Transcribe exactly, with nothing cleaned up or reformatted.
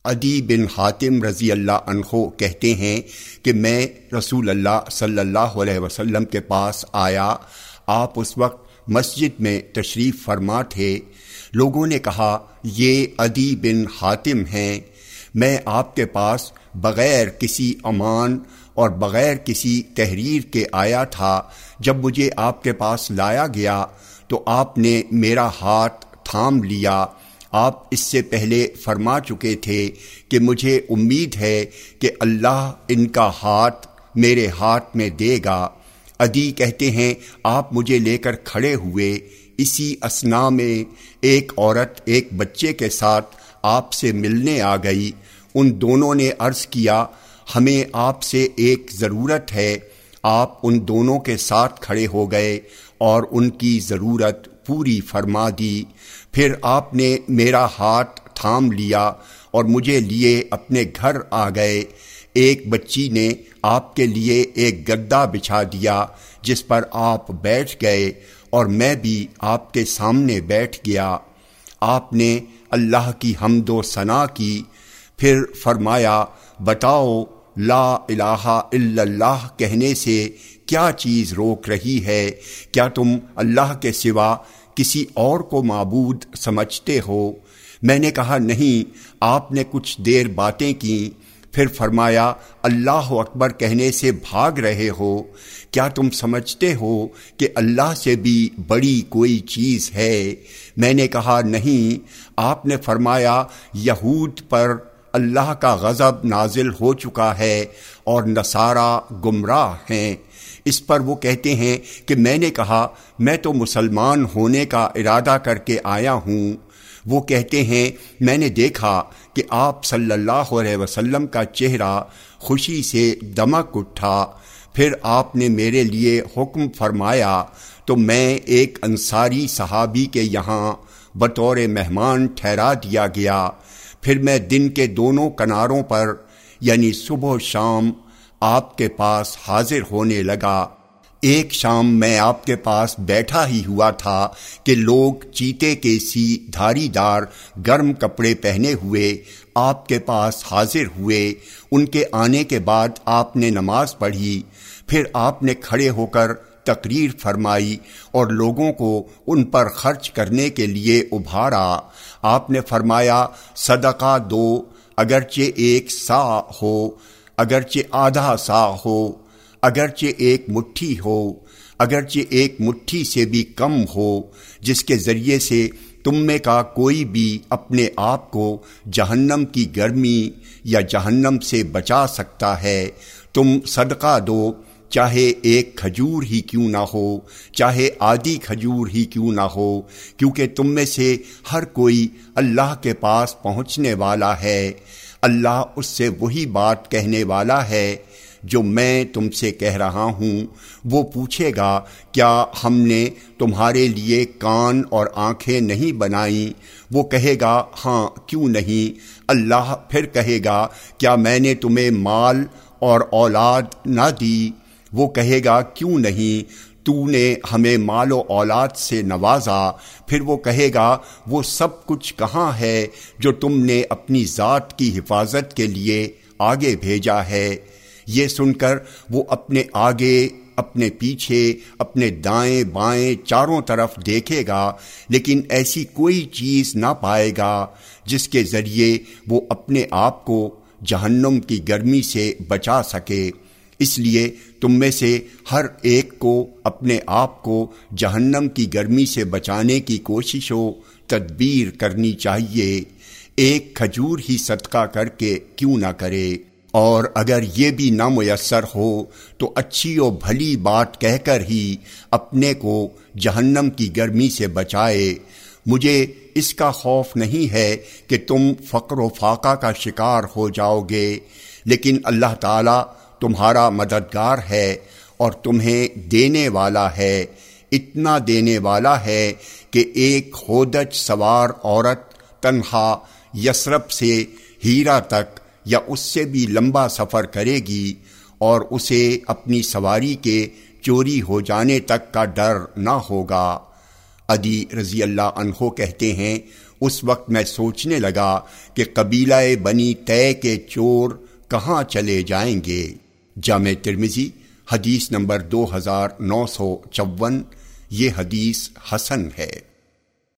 عدی بن حاتم رضی اللہ عنہ کہتے ہیں کہ میں رسول اللہ صلی اللہ علیہ وسلم کے پاس آیا۔ آپ اس وقت مسجد میں تشریف فرما تھے۔ لوگوں نے کہا یہ عدی بن حاتم ہیں۔ میں آپ کے پاس بغیر کسی امان اور بغیر کسی تحریر کے آیا تھا۔ جب مجھے آپ کے پاس لایا گیا تو آپ نے میرا ہاتھ تھام لیا۔ آپ اس سے پہلے فرما چکے تھے کہ مجھے امید ہے کہ اللہ ان کا ہاتھ میرے ہاتھ میں دے گا۔ عدی کہتے ہیں آپ مجھے لے کر کھڑے ہوئے۔ اسی اثنا میں ایک عورت ایک بچے کے ساتھ آپ سے ملنے آ گئی۔ ان دونوں نے عرض کیا ہمیں آپ سے ایک ضرورت ہے۔ آپ ان دونوں کے ساتھ کھڑے ہو گئے اور ان کی ضرورت پوری فرما دی۔ پھر آپ نے میرا ہاتھ تھام لیا اور مجھے لیے اپنے گھر آ گئے۔ ایک بچی نے آپ کے لیے ایک گدا بچھا دیا جس پر آپ بیٹھ گئے اور میں بھی آپ کے سامنے بیٹھ گیا۔ آپ نے اللہ کی حمد و ثنا کی، پھر فرمایا بتاؤ لا الہ الا اللہ کہنے سے کیا چیز روک رہی ہے؟ کیا تم اللہ کے سوا کسی اور کو معبود سمجھتے ہو؟ میں نے کہا نہیں۔ آپ نے کچھ دیر باتیں کیں، پھر فرمایا اللہ اکبر کہنے سے بھاگ رہے ہو؟ کیا تم سمجھتے ہو کہ اللہ سے بھی بڑی کوئی چیز ہے؟ میں نے کہا نہیں۔ آپ نے فرمایا یہود پر اللہ کا غضب نازل ہو چکا ہے اور نصارا گمراہ ہیں۔ اس پر وہ کہتے ہیں کہ میں نے کہا میں تو مسلمان ہونے کا ارادہ کر کے آیا ہوں۔ وہ کہتے ہیں میں نے دیکھا کہ آپ صلی اللہ علیہ وسلم کا چہرہ خوشی سے دمک اٹھا۔ پھر آپ نے میرے لیے حکم فرمایا تو میں ایک انصاری صحابی کے یہاں بطور مہمان ٹھہرا دیا گیا۔ پھر میں دن کے دونوں کناروں پر یعنی صبح و شام آپ کے پاس حاضر ہونے لگا۔ ایک شام میں آپ کے پاس بیٹھا ہی ہوا تھا کہ لوگ چیتے کے سی دھاری دار گرم کپڑے پہنے ہوئے آپ کے پاس حاضر ہوئے۔ ان کے آنے کے بعد آپ نے نماز پڑھی، پھر آپ نے کھڑے ہو کر تقریر فرمائی اور لوگوں کو ان پر خرچ کرنے کے لیے ابھارا۔ آپ نے فرمایا صدقہ دو، اگرچہ ایک سا ہو، اگرچہ آدھا سا ہو، اگرچہ ایک مٹھی ہو، اگرچہ ایک مٹھی سے بھی کم ہو، جس کے ذریعے سے تم میں کا کوئی بھی اپنے آپ کو جہنم کی گرمی یا جہنم سے بچا سکتا ہے۔ تم صدقہ دو، چاہے ایک کھجور ہی کیوں نہ ہو، چاہے آدھی کھجور ہی کیوں نہ ہو، کیونکہ تم میں سے ہر کوئی اللہ کے پاس پہنچنے والا ہے۔ اللہ اس سے وہی بات کہنے والا ہے جو میں تم سے کہہ رہا ہوں۔ وہ پوچھے گا کیا ہم نے تمہارے لیے کان اور آنکھیں نہیں بنائیں؟ وہ کہے گا ہاں کیوں نہیں؟ اللہ پھر کہے گا کیا میں نے تمہیں مال اور اولاد نہ دی؟ وہ کہے گا کیوں نہیں؟ تو نے ہمیں مال و اولاد سے نوازا۔ پھر وہ کہے گا وہ سب کچھ کہاں ہے جو تم نے اپنی ذات کی حفاظت کے لیے آگے بھیجا ہے؟ یہ سن کر وہ اپنے آگے، اپنے پیچھے، اپنے دائیں بائیں چاروں طرف دیکھے گا، لیکن ایسی کوئی چیز نہ پائے گا جس کے ذریعے وہ اپنے آپ کو جہنم کی گرمی سے بچا سکے۔ اس لیے تم میں سے ہر ایک کو اپنے آپ کو جہنم کی گرمی سے بچانے کی کوشش و تدبیر کرنی چاہیے۔ ایک کھجور ہی صدقہ کر کے کیوں نہ کرے، اور اگر یہ بھی نہ میسر ہو تو اچھی و بھلی بات کہہ کر ہی اپنے کو جہنم کی گرمی سے بچائے۔ مجھے اس کا خوف نہیں ہے کہ تم فقر و فاقہ کا شکار ہو جاؤ گے، لیکن اللہ تعالیٰ تمہارا مددگار ہے اور تمہیں دینے والا ہے، اتنا دینے والا ہے کہ ایک ہودج سوار عورت تنہا یثرب سے ہیرا تک یا اس سے بھی لمبا سفر کرے گی اور اسے اپنی سواری کے چوری ہو جانے تک کا ڈر نہ ہوگا۔ عدی رضی اللہ عنہ کہتے ہیں اس وقت میں سوچنے لگا کہ قبیلہ بنی طے کے چور کہاں چلے جائیں گے۔ جامع ترمذی حدیث نمبر دو ہزار نو سو چون، یہ حدیث حسن ہے۔